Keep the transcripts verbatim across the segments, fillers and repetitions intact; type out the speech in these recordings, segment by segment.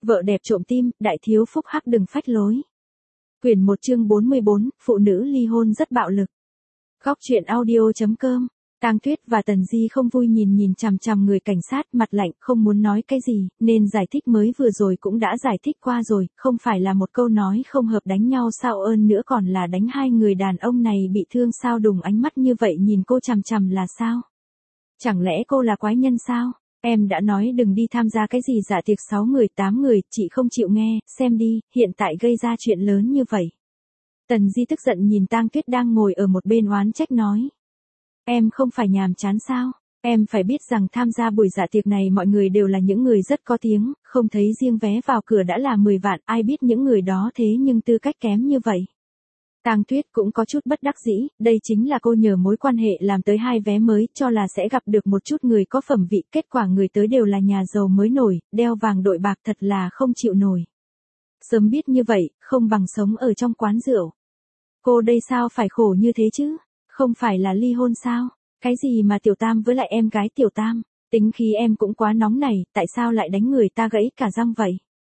Vợ đẹp trộm tim, đại thiếu phúc hắc đừng phách lối. Quyển một chương bốn mươi bốn, phụ nữ ly hôn rất bạo lực. Góc truyện audio chấm com. Tang Tuyết và Tần Di không vui nhìn nhìn chằm chằm người cảnh sát, mặt lạnh, không muốn nói cái gì, nên giải thích mới vừa rồi cũng đã giải thích qua rồi, không phải là một câu nói không hợp đánh nhau sao, ơn nữa còn là đánh hai người đàn ông này bị thương sao, đùng ánh mắt như vậy nhìn cô chằm chằm là sao? Chẳng lẽ cô là quái nhân sao? Em đã nói đừng đi tham gia cái gì dạ tiệc sáu người tám người, chị không chịu nghe, xem đi, hiện tại gây ra chuyện lớn như vậy. Tần Di tức giận nhìn Tang Tuyết đang ngồi ở một bên oán trách nói. Em không phải nhàm chán sao? Em phải biết rằng tham gia buổi dạ tiệc này mọi người đều là những người rất có tiếng, không thấy riêng vé vào cửa đã là mười vạn, ai biết những người đó thế nhưng tư cách kém như vậy. Tang Tuyết cũng có chút bất đắc dĩ, đây chính là cô nhờ mối quan hệ làm tới hai vé mới, cho là sẽ gặp được một chút người có phẩm vị, kết quả người tới đều là nhà giàu mới nổi, đeo vàng đội bạc, thật là không chịu nổi. Sớm biết như vậy, không bằng sống ở trong quán rượu. Cô đây sao phải khổ như thế chứ? Không phải là ly hôn sao? Cái gì mà Tiểu Tam với lại em gái Tiểu Tam? Tính khí em cũng quá nóng này, tại sao lại đánh người ta gãy cả răng vậy?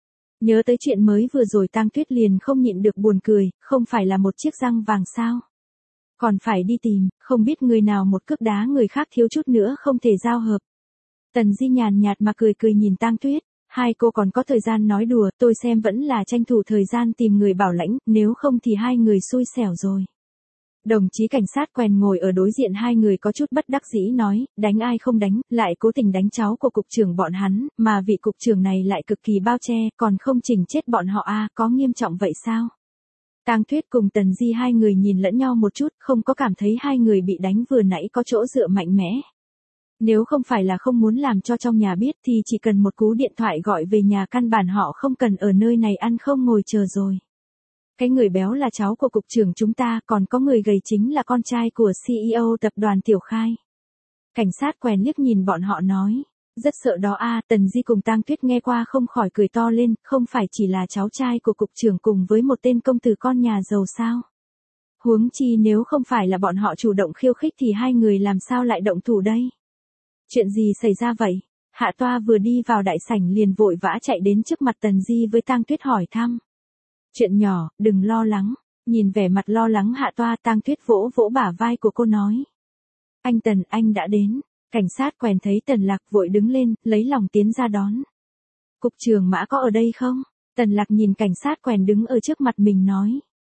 Nhớ tới chuyện mới vừa rồi Tang Tuyết liền không nhịn được buồn cười, không phải là một chiếc răng vàng sao? Còn phải đi tìm, không biết người nào một cước đá người khác thiếu chút nữa không thể giao hợp. Tần Di nhàn nhạt mà cười cười nhìn Tang Tuyết, hai cô còn có thời gian nói đùa, tôi xem vẫn là tranh thủ thời gian tìm người bảo lãnh, nếu không thì hai người xui xẻo rồi. Đồng chí cảnh sát quèn ngồi ở đối diện hai người có chút bất đắc dĩ nói, đánh ai không đánh, lại cố tình đánh cháu của cục trưởng bọn hắn, mà vị cục trưởng này lại cực kỳ bao che, còn không chỉnh chết bọn họ a, có nghiêm trọng vậy sao? Tang Tuyết cùng Tần Di hai người nhìn lẫn nhau một chút, không có cảm thấy hai người bị đánh vừa nãy có chỗ dựa mạnh mẽ. Nếu không phải là không muốn làm cho trong nhà biết thì chỉ cần một cú điện thoại gọi về nhà, căn bản họ không cần ở nơi này ăn không ngồi chờ rồi. Cái người béo là cháu của cục trưởng chúng ta, còn có người gầy chính là con trai của xê e ô tập đoàn Tiểu Khai. Cảnh sát quèn liếc nhìn bọn họ nói, rất sợ đó a. Tần Di cùng Tang Tuyết nghe qua không khỏi cười to lên, không phải chỉ là cháu trai của cục trưởng cùng với một tên công tử con nhà giàu sao? Huống chi nếu không phải là bọn họ chủ động khiêu khích thì hai người làm sao lại động thủ đây? Chuyện gì xảy ra vậy? Hạ Toa vừa đi vào đại sảnh liền vội vã chạy đến trước mặt Tần Di với Tang Tuyết hỏi thăm. Chuyện nhỏ, đừng lo lắng. Nhìn vẻ mặt lo lắng Hạ Toa, Tang Tuyết vỗ vỗ bả vai của cô nói. Anh Tần, anh đã đến. Cảnh sát quèn thấy Tần Lạc vội đứng lên, lấy lòng tiến ra đón. Cục trưởng Mã có ở đây không? Tần Lạc nhìn cảnh sát quèn đứng ở trước mặt mình nói.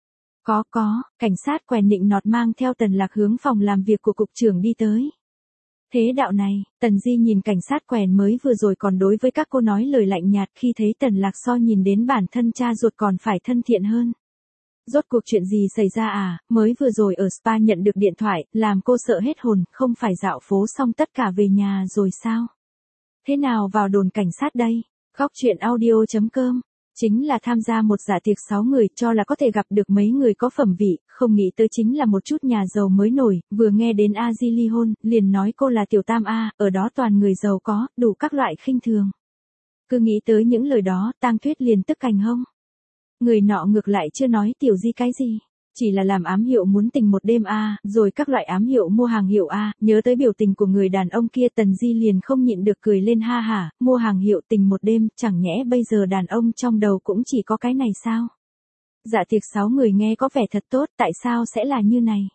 Có có, cảnh sát quèn nịnh nọt mang theo Tần Lạc hướng phòng làm việc của cục trưởng đi tới. Thế đạo này, Tần Di nhìn cảnh sát quèn mới vừa rồi còn đối với các cô nói lời lạnh nhạt, khi thấy Tần Lạc so nhìn đến bản thân cha ruột còn phải thân thiện hơn. Rốt cuộc chuyện gì xảy ra à, mới vừa rồi ở spa nhận được điện thoại, làm cô sợ hết hồn, không phải dạo phố xong tất cả về nhà rồi sao? Thế nào vào đồn cảnh sát đây? Góc truyện audio chấm com. Chính là tham gia một dạ tiệc sáu người, cho là có thể gặp được mấy người có phẩm vị, không nghĩ tới chính là một chút nhà giàu mới nổi, vừa nghe đến A Di ly hôn, liền nói cô là Tiểu Tam A, ở đó toàn người giàu có, đủ các loại khinh thường. Cứ nghĩ tới những lời đó, Tang Tuyết liền tức cành hông. Người nọ ngược lại chưa nói Tiểu Di cái gì, chỉ là làm ám hiệu muốn tình một đêm A, rồi các loại ám hiệu mua hàng hiệu A, nhớ tới biểu tình của người đàn ông kia Tần Di liền không nhịn được cười lên ha hả, mua hàng hiệu tình một đêm, chẳng nhẽ bây giờ đàn ông trong đầu cũng chỉ có cái này sao? Dạ tiệc sáu người nghe có vẻ thật tốt, tại sao sẽ là như này?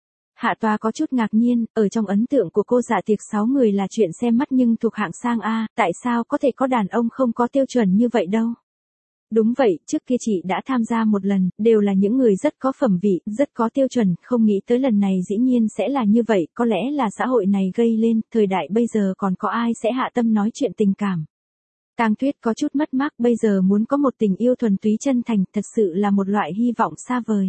Hạ Toa có chút ngạc nhiên, ở trong ấn tượng của cô dạ tiệc sáu người là chuyện xem mắt nhưng thuộc hạng sang A, tại sao có thể có đàn ông không có tiêu chuẩn như vậy đâu? Đúng vậy, trước kia chị đã tham gia một lần, đều là những người rất có phẩm vị, rất có tiêu chuẩn, không nghĩ tới lần này dĩ nhiên sẽ là như vậy, có lẽ là xã hội này gây lên, thời đại bây giờ còn có ai sẽ hạ tâm nói chuyện tình cảm. Tang Tuyết có chút mất mát, bây giờ muốn có một tình yêu thuần túy chân thành, thật sự là một loại hy vọng xa vời.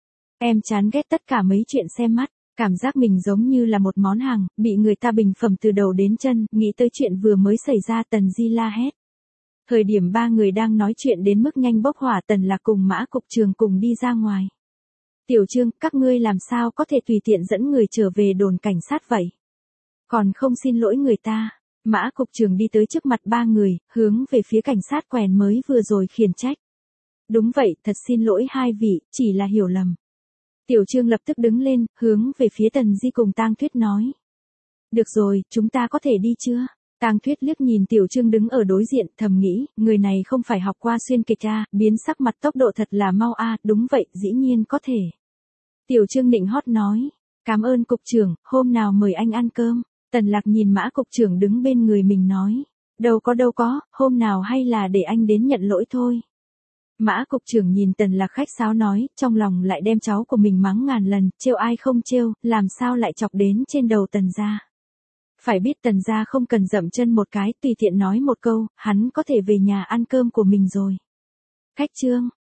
Em chán ghét tất cả mấy chuyện xem mắt, cảm giác mình giống như là một món hàng, bị người ta bình phẩm từ đầu đến chân, nghĩ tới chuyện vừa mới xảy ra Tần Di la hét. Thời điểm ba người đang nói chuyện đến mức nhanh bốc hỏa, Tần Lạc cùng Mã cục trưởng cùng đi ra ngoài. Tiểu Trương, các ngươi làm sao có thể tùy tiện dẫn người trở về đồn cảnh sát vậy? Còn không xin lỗi người ta. Mã cục trưởng đi tới trước mặt ba người, hướng về phía cảnh sát quèn mới vừa rồi khiển trách. Đúng vậy, thật xin lỗi hai vị, chỉ là hiểu lầm. Tiểu Trương lập tức đứng lên, hướng về phía Tần Di cùng Tang Tuyết nói. Được rồi, chúng ta có thể đi chưa? Tang Tuyết liếc nhìn Tiểu Trương đứng ở đối diện, thầm nghĩ, người này không phải học qua xuyên kịch a, biến sắc mặt tốc độ thật là mau a, đúng vậy, dĩ nhiên có thể. Tiểu Trương nịnh hót nói, cảm ơn cục trưởng, hôm nào mời anh ăn cơm. Tần Lạc nhìn Mã cục trưởng đứng bên người mình nói, đâu có đâu có, hôm nào hay là để anh đến nhận lỗi thôi. Mã cục trưởng nhìn Tần Lạc khách sáo nói, trong lòng lại đem cháu của mình mắng ngàn lần, trêu ai không trêu, làm sao lại chọc đến trên đầu Tần gia. Phải biết Tần gia không cần dậm chân một cái, tùy tiện nói một câu, hắn có thể về nhà ăn cơm của mình rồi. Khách Trương,